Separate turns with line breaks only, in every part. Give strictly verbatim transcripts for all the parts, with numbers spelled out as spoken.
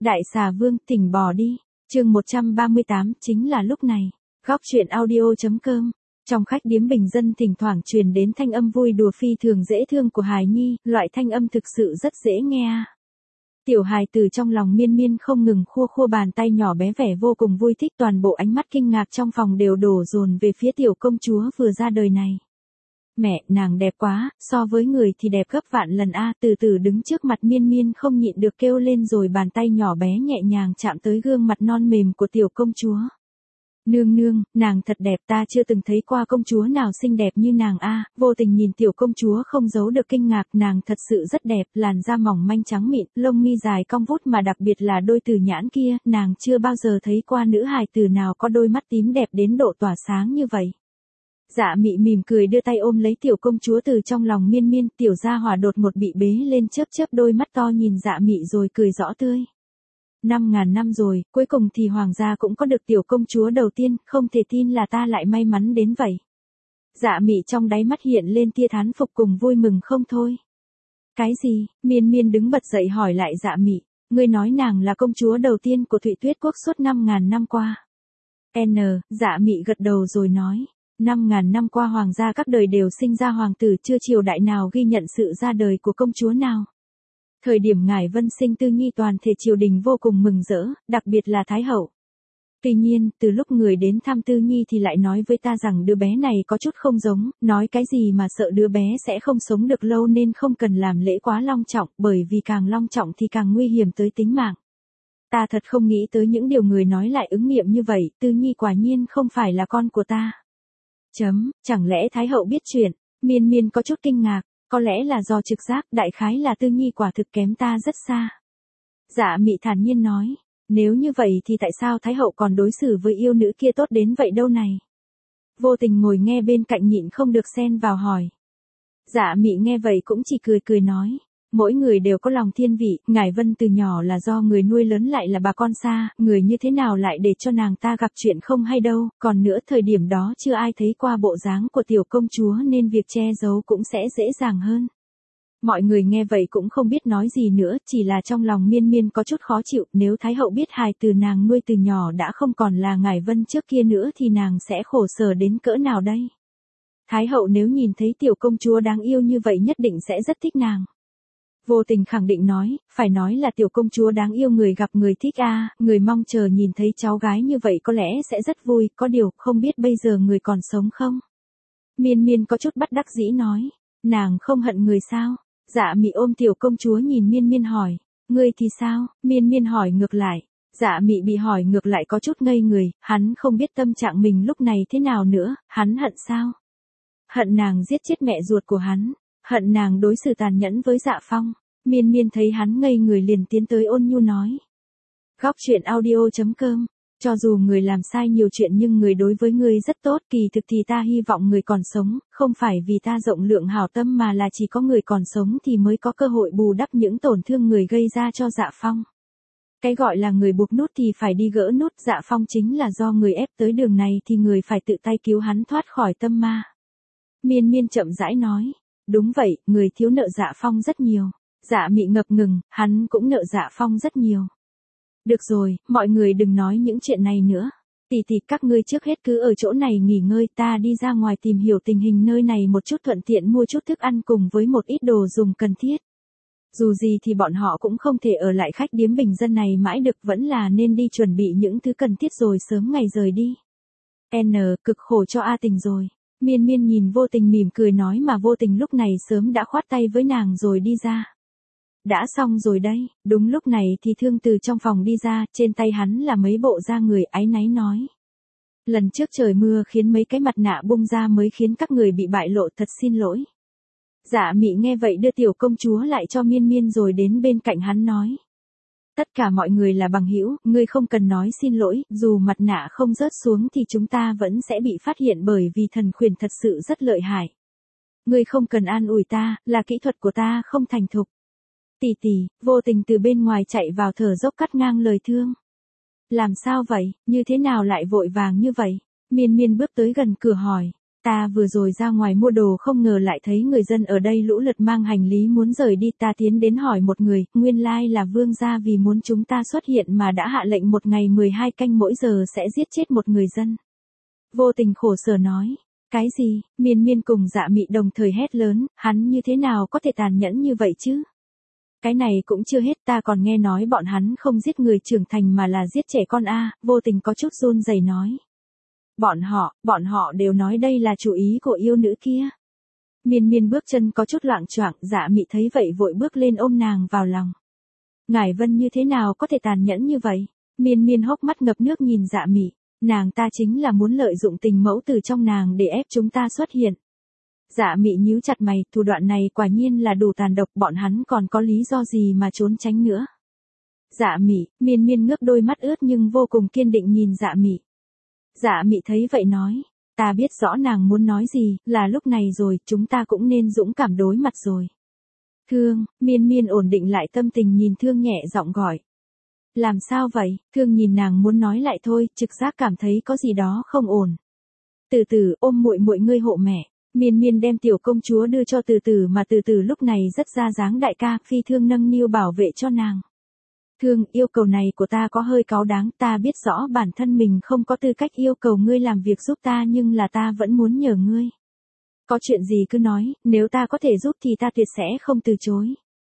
Đại xà vương, tỉnh bò đi. Chương một trăm ba mươi tám, chính là lúc này. Góc truyện audio chấm com. Trong khách điếm bình dân thỉnh thoảng truyền đến thanh âm vui đùa phi thường dễ thương của hài nhi, loại thanh âm thực sự rất dễ nghe a. Tiểu hài từ trong lòng miên miên không ngừng khua khua bàn tay nhỏ bé vẻ vô cùng vui thích, toàn bộ ánh mắt kinh ngạc trong phòng đều đổ dồn về phía tiểu công chúa vừa ra đời này. Mẹ, nàng đẹp quá, so với người thì đẹp gấp vạn lần a. Từ từ đứng trước mặt miên miên không nhịn được kêu lên, rồi bàn tay nhỏ bé nhẹ nhàng chạm tới gương mặt non mềm của tiểu công chúa. Nương nương, nàng thật đẹp, ta chưa từng thấy qua công chúa nào xinh đẹp như nàng a. Vô tình nhìn tiểu công chúa không giấu được kinh ngạc, nàng thật sự rất đẹp, làn da mỏng manh trắng mịn, lông mi dài cong vút, mà đặc biệt là đôi từ nhãn kia, nàng chưa bao giờ thấy qua nữ hài tử nào có đôi mắt tím đẹp đến độ tỏa sáng như vậy. Dạ Mị mỉm cười đưa tay ôm lấy tiểu công chúa từ trong lòng miên miên, tiểu gia hỏa đột một bị bế lên, chớp chớp đôi mắt to nhìn Dạ Mị rồi cười rõ tươi. Năm ngàn năm rồi, cuối cùng thì hoàng gia cũng có được tiểu công chúa đầu tiên, không thể tin là ta lại may mắn đến vậy. Dạ Mị trong đáy mắt hiện lên tia thán phục cùng vui mừng không thôi. Cái gì? Miên miên đứng bật dậy hỏi lại Dạ Mị, ngươi nói nàng là công chúa đầu tiên của Thụy Tuyết quốc suốt năm ngàn năm qua. N, Dạ Mị gật đầu rồi nói. Năm ngàn năm qua hoàng gia các đời đều sinh ra hoàng tử, chưa triều đại nào ghi nhận sự ra đời của công chúa nào. Thời điểm ngài Vân sinh Tư Nhi toàn thể triều đình vô cùng mừng rỡ, đặc biệt là Thái hậu. Tuy nhiên, từ lúc người đến thăm Tư Nhi thì lại nói với ta rằng đứa bé này có chút không giống, nói cái gì mà sợ đứa bé sẽ không sống được lâu nên không cần làm lễ quá long trọng, bởi vì càng long trọng thì càng nguy hiểm tới tính mạng. Ta thật không nghĩ tới những điều người nói lại ứng nghiệm như vậy, Tư Nhi quả nhiên không phải là con của ta. Chấm, chẳng lẽ Thái hậu biết chuyện? Miên miên có chút kinh ngạc, có lẽ là do trực giác, đại khái là Tư Nhi quả thực kém ta rất xa. Dạ Mị thản nhiên nói, nếu như vậy thì tại sao Thái hậu còn đối xử với yêu nữ kia tốt đến vậy đâu này? Vô Tình ngồi nghe bên cạnh nhịn không được xen vào hỏi. Dạ Mị nghe vậy cũng chỉ cười cười nói. Mỗi người đều có lòng thiên vị, ngài Vân từ nhỏ là do người nuôi lớn lại là bà con xa, người như thế nào lại để cho nàng ta gặp chuyện không hay đâu, còn nữa thời điểm đó chưa ai thấy qua bộ dáng của tiểu công chúa nên việc che giấu cũng sẽ dễ dàng hơn. Mọi người nghe vậy cũng không biết nói gì nữa, chỉ là trong lòng miên miên có chút khó chịu, nếu Thái hậu biết hài từ nàng nuôi từ nhỏ đã không còn là ngài Vân trước kia nữa thì nàng sẽ khổ sở đến cỡ nào đây. Thái hậu nếu nhìn thấy tiểu công chúa đáng yêu như vậy nhất định sẽ rất thích nàng. Vô Tình khẳng định nói, phải nói là tiểu công chúa đáng yêu, người gặp người thích a, người mong chờ nhìn thấy cháu gái như vậy có lẽ sẽ rất vui, có điều không biết bây giờ người còn sống không? Miên miên có chút bất đắc dĩ nói, nàng không hận người sao? Dạ Mị ôm tiểu công chúa nhìn miên miên hỏi, ngươi thì sao? Miên miên hỏi ngược lại. Dạ Mị bị hỏi ngược lại có chút ngây người, hắn không biết tâm trạng mình lúc này thế nào nữa, hắn hận sao? Hận nàng giết chết mẹ ruột của hắn. Hận nàng đối xử tàn nhẫn với Dạ Phong. Miên miên thấy hắn ngây người liền tiến tới ôn nhu nói. Góc truyện audio chấm com. Cho dù người làm sai nhiều chuyện nhưng người đối với người rất tốt, kỳ thực thì ta hy vọng người còn sống, không phải vì ta rộng lượng hảo tâm mà là chỉ có người còn sống thì mới có cơ hội bù đắp những tổn thương người gây ra cho Dạ Phong. Cái gọi là người buộc nút thì phải đi gỡ nút, Dạ Phong chính là do người ép tới đường này thì người phải tự tay cứu hắn thoát khỏi tâm ma. Miên miên chậm rãi nói. Đúng vậy, người thiếu nợ Dạ Phong rất nhiều. Dạ Mị ngập ngừng, hắn cũng nợ Dạ Phong rất nhiều. Được rồi, mọi người đừng nói những chuyện này nữa. Tỷ tỷ các ngươi trước hết cứ ở chỗ này nghỉ ngơi, ta đi ra ngoài tìm hiểu tình hình nơi này một chút, thuận tiện mua chút thức ăn cùng với một ít đồ dùng cần thiết. Dù gì thì bọn họ cũng không thể ở lại khách điếm bình dân này mãi được, vẫn là nên đi chuẩn bị những thứ cần thiết rồi sớm ngày rời đi. N, cực khổ cho A Tình rồi. Miên miên nhìn Vô Tình mỉm cười nói mà Vô Tình lúc này sớm đã khoát tay với nàng rồi đi ra. Đã xong rồi đây, đúng lúc này thì Thương từ trong phòng đi ra, trên tay hắn là mấy bộ da người, áy náy nói. Lần trước trời mưa khiến mấy cái mặt nạ bung ra mới khiến các người bị bại lộ, thật xin lỗi. Dạ Mị nghe vậy đưa tiểu công chúa lại cho miên miên rồi đến bên cạnh hắn nói. Tất cả mọi người là bằng hữu, ngươi không cần nói xin lỗi, dù mặt nạ không rớt xuống thì chúng ta vẫn sẽ bị phát hiện bởi vì thần khuyển thật sự rất lợi hại. Ngươi không cần an ủi ta, là kỹ thuật của ta không thành thục. Tỷ tỷ, Vô Tình từ bên ngoài chạy vào thở dốc cắt ngang lời Thương. Làm sao vậy, như thế nào lại vội vàng như vậy? Miên miên bước tới gần cửa hỏi. Ta vừa rồi ra ngoài mua đồ không ngờ lại thấy người dân ở đây lũ lượt mang hành lý muốn rời đi, ta tiến đến hỏi một người, nguyên lai là vương gia vì muốn chúng ta xuất hiện mà đã hạ lệnh một ngày mười hai canh mỗi giờ sẽ giết chết một người dân. Vô Tình khổ sở nói, cái gì, Miên Miên cùng Dạ Mị đồng thời hét lớn, hắn như thế nào có thể tàn nhẫn như vậy chứ? Cái này cũng chưa hết, ta còn nghe nói bọn hắn không giết người trưởng thành mà là giết trẻ con a. Vô Tình có chút run rẩy nói. Bọn họ, bọn họ đều nói đây là chủ ý của yêu nữ kia. Miên Miên bước chân có chút loạng choạng, Dạ Mị thấy vậy vội bước lên ôm nàng vào lòng. Ngải Vân như thế nào có thể tàn nhẫn như vậy? Miên Miên hốc mắt ngập nước nhìn Dạ Mị, nàng ta chính là muốn lợi dụng tình mẫu tử trong nàng để ép chúng ta xuất hiện. Dạ Mị nhíu chặt mày, thủ đoạn này quả nhiên là đủ tàn độc, bọn hắn còn có lý do gì mà trốn tránh nữa. Dạ Mị, Miên Miên ngước đôi mắt ướt nhưng vô cùng kiên định nhìn Dạ Mị. Dạ Mị thấy vậy nói, ta biết rõ nàng muốn nói gì, là lúc này rồi, chúng ta cũng nên dũng cảm đối mặt rồi. Thương, Miên Miên ổn định lại tâm tình nhìn Thương nhẹ giọng gọi. Làm sao vậy? Thương nhìn nàng muốn nói lại thôi, trực giác cảm thấy có gì đó không ổn. Từ Từ, ôm muội muội ngươi hộ mẹ. Miên Miên đem tiểu công chúa đưa cho Từ Từ mà Từ Từ lúc này rất ra dáng đại ca, phi thương nâng niu bảo vệ cho nàng. Thương, yêu cầu này của ta có hơi cáu đáng, ta biết rõ bản thân mình không có tư cách yêu cầu ngươi làm việc giúp ta nhưng là ta vẫn muốn nhờ ngươi. Có chuyện gì cứ nói, nếu ta có thể giúp thì ta tuyệt sẽ không từ chối.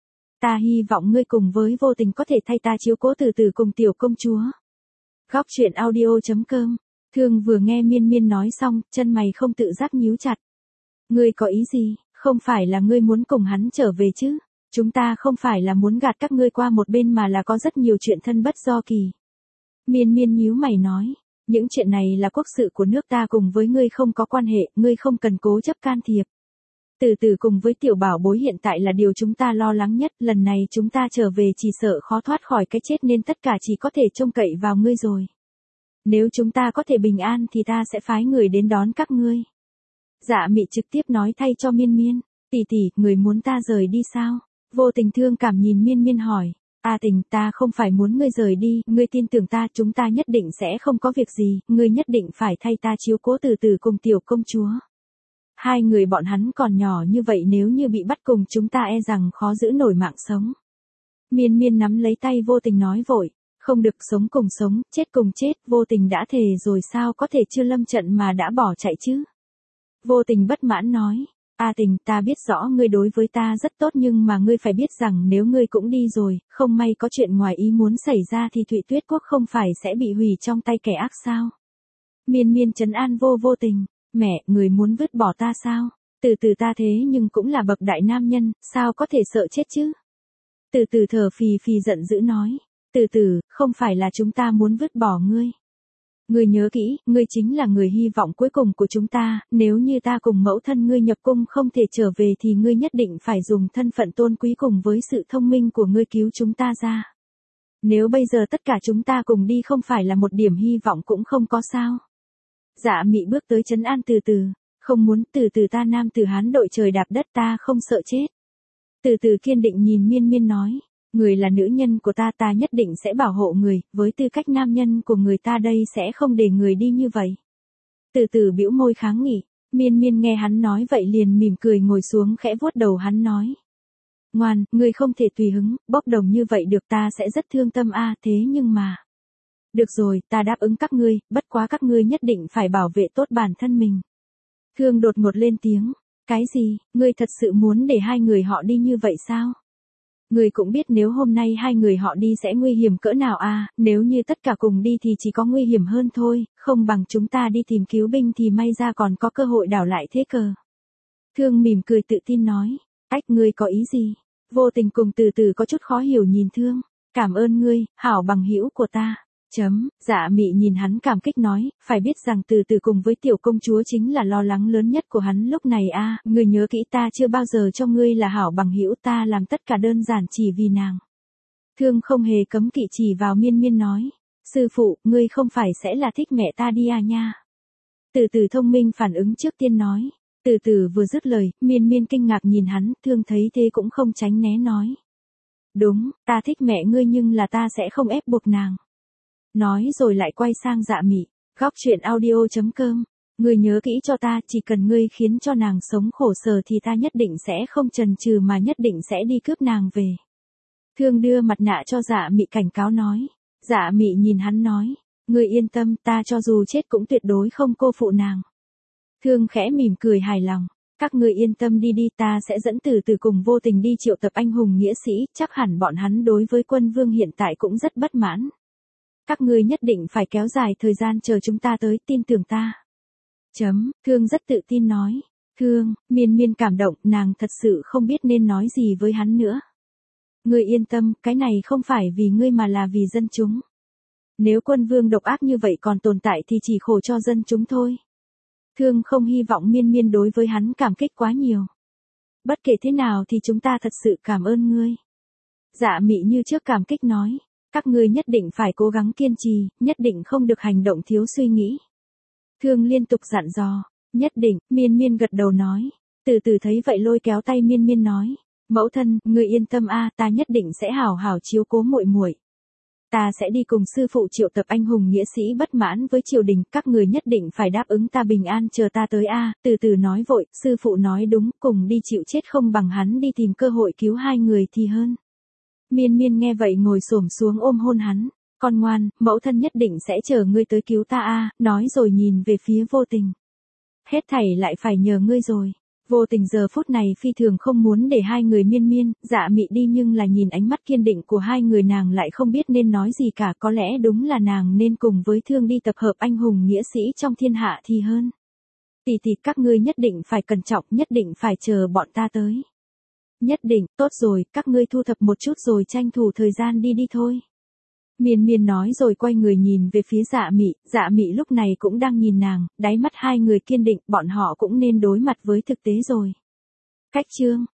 Ta hy vọng ngươi cùng với Vô Tình có thể thay ta chiếu cố Từ Từ cùng tiểu công chúa. Góc truyện audio chấm com. Thương vừa nghe Miên Miên nói xong, chân mày không tự giác nhíu chặt. Ngươi có ý gì, không phải là ngươi muốn cùng hắn trở về chứ? Chúng ta không phải là muốn gạt các ngươi qua một bên mà là có rất nhiều chuyện thân bất do kỳ. Miên Miên nhíu mày nói, những chuyện này là quốc sự của nước ta, cùng với ngươi không có quan hệ, ngươi không cần cố chấp can thiệp. Từ Từ cùng với tiểu bảo bối hiện tại là điều chúng ta lo lắng nhất, lần này chúng ta trở về chỉ sợ khó thoát khỏi cái chết nên tất cả chỉ có thể trông cậy vào ngươi rồi. Nếu chúng ta có thể bình an thì ta sẽ phái người đến đón các ngươi. Dạ Mị trực tiếp nói thay cho Miên Miên, tỷ tỷ, người muốn ta rời đi sao? Vô Tình thương cảm nhìn Miên Miên hỏi, A Tình, ta không phải muốn ngươi rời đi, ngươi tin tưởng ta, chúng ta nhất định sẽ không có việc gì, ngươi nhất định phải thay ta chiếu cố Từ Từ cùng tiểu công chúa. Hai người bọn hắn còn nhỏ như vậy, nếu như bị bắt cùng chúng ta e rằng khó giữ nổi mạng sống. Miên Miên nắm lấy tay Vô Tình nói vội, không được, sống cùng sống, chết cùng chết, Vô Tình đã thề rồi sao có thể chưa lâm trận mà đã bỏ chạy chứ? Vô Tình bất mãn nói, A Tình, ta biết rõ ngươi đối với ta rất tốt nhưng mà ngươi phải biết rằng nếu ngươi cũng đi rồi, không may có chuyện ngoài ý muốn xảy ra thì Thụy Tuyết Quốc không phải sẽ bị hủy trong tay kẻ ác sao? Miên Miên trấn an vô Vô Tình, mẹ, người muốn vứt bỏ ta sao? Từ Từ ta thế nhưng cũng là bậc đại nam nhân, sao có thể sợ chết chứ? Từ Từ thở phì phì giận dữ nói, Từ Từ, không phải là chúng ta muốn vứt bỏ ngươi. Ngươi nhớ kỹ, ngươi chính là người hy vọng cuối cùng của chúng ta, nếu như ta cùng mẫu thân ngươi nhập cung không thể trở về thì ngươi nhất định phải dùng thân phận tôn quý cùng với sự thông minh của ngươi cứu chúng ta ra. Nếu bây giờ tất cả chúng ta cùng đi không phải là một điểm hy vọng cũng không có sao. Dạ Mị bước tới trấn an Từ Từ, không muốn, Từ Từ ta nam tử Hán đội trời đạp đất, ta không sợ chết. Từ Từ kiên định nhìn Miên Miên nói, người là nữ nhân của ta, ta nhất định sẽ bảo hộ người, với tư cách nam nhân của người ta đây sẽ không để người đi như vậy. Từ Từ bĩu môi kháng nghị, Miên Miên nghe hắn nói vậy liền mỉm cười ngồi xuống khẽ vuốt đầu hắn nói. Ngoan, ngươi không thể tùy hứng, bốc đồng như vậy được, ta sẽ rất thương tâm a, thế nhưng mà. Được rồi, ta đáp ứng các ngươi, bất quá các ngươi nhất định phải bảo vệ tốt bản thân mình. Thương đột ngột lên tiếng, cái gì, ngươi thật sự muốn để hai người họ đi như vậy sao? Ngươi cũng biết nếu hôm nay hai người họ đi sẽ nguy hiểm cỡ nào à, nếu như tất cả cùng đi thì chỉ có nguy hiểm hơn thôi, không bằng chúng ta đi tìm cứu binh thì may ra còn có cơ hội đảo lại thế cờ. Thương mỉm cười tự tin nói, ách, ngươi có ý gì? Vô Tình cùng Từ Từ có chút khó hiểu nhìn Thương, cảm ơn ngươi, hảo bằng hữu của ta. Chấm, Dạ Mị nhìn hắn cảm kích nói, phải biết rằng Từ Từ cùng với tiểu công chúa chính là lo lắng lớn nhất của hắn lúc này a, à, ngươi nhớ kỹ ta chưa bao giờ cho ngươi là hảo bằng hữu, ta làm tất cả đơn giản chỉ vì nàng. Thương không hề cấm kỵ chỉ vào Miên Miên nói, sư phụ, ngươi không phải sẽ là thích mẹ ta đi à nha. Từ Từ thông minh phản ứng trước tiên nói, Từ Từ vừa dứt lời, Miên Miên kinh ngạc nhìn hắn, Thương thấy thế cũng không tránh né nói. Đúng, ta thích mẹ ngươi nhưng là ta sẽ không ép buộc nàng. Nói rồi lại quay sang Dạ Mị, góc truyện audio chấm com. Ngươi nhớ kỹ cho ta, chỉ cần ngươi khiến cho nàng sống khổ sở thì ta nhất định sẽ không chần chừ mà nhất định sẽ đi cướp nàng về. Thương đưa mặt nạ cho Dạ Mị cảnh cáo nói. Dạ Mị nhìn hắn nói, ngươi yên tâm, ta cho dù chết cũng tuyệt đối không cô phụ nàng. Thương khẽ mỉm cười hài lòng, các ngươi yên tâm đi đi, ta sẽ dẫn từ từ cùng Vô Tình đi triệu tập anh hùng nghĩa sĩ, chắc hẳn bọn hắn đối với Quân Vương hiện tại cũng rất bất mãn. Các ngươi nhất định phải kéo dài thời gian chờ chúng ta tới, tin tưởng ta. Chấm, Thương rất tự tin nói. Thương, Miên Miên cảm động, nàng thật sự không biết nên nói gì với hắn nữa. Ngươi yên tâm, cái này không phải vì ngươi mà là vì dân chúng. Nếu Quân Vương độc ác như vậy còn tồn tại thì chỉ khổ cho dân chúng thôi. Thương không hy vọng Miên Miên đối với hắn cảm kích quá nhiều. Bất kể thế nào thì chúng ta thật sự cảm ơn ngươi. Dạ Mị như trước cảm kích nói, các ngươi nhất định phải cố gắng kiên trì, nhất định không được hành động thiếu suy nghĩ. Thương liên tục dặn dò, nhất định. Miên Miên gật đầu nói, từ từ thấy vậy lôi kéo tay Miên Miên nói, mẫu thân, ngươi yên tâm a, ta nhất định sẽ hảo hảo chiếu cố muội muội. Ta sẽ đi cùng sư phụ triệu tập anh hùng nghĩa sĩ bất mãn với triều đình, các người nhất định phải đáp ứng ta bình an chờ ta tới a. Từ từ nói vội, sư phụ nói đúng, cùng đi chịu chết không bằng hắn đi tìm cơ hội cứu hai người thì hơn. Miên Miên nghe vậy ngồi xổm xuống ôm hôn hắn, con ngoan, mẫu thân nhất định sẽ chờ ngươi tới cứu ta a. Nói rồi nhìn về phía Vô Tình. Hết thảy lại phải nhờ ngươi rồi. Vô Tình giờ phút này phi thường không muốn để hai người Miên Miên, Dạ Mị đi, nhưng là nhìn ánh mắt kiên định của hai người nàng lại không biết nên nói gì cả, có lẽ đúng là nàng nên cùng với Thương đi tập hợp anh hùng nghĩa sĩ trong thiên hạ thì hơn. Tỷ tỷ, các ngươi nhất định phải cẩn trọng, nhất định phải chờ bọn ta tới. Nhất định, tốt rồi, các ngươi thu thập một chút rồi tranh thủ thời gian đi đi thôi. Miên Miên nói rồi quay người nhìn về phía Dạ Mị, Dạ Mị lúc này cũng đang nhìn nàng, đáy mắt hai người kiên định, bọn họ cũng nên đối mặt với thực tế rồi. Cách chương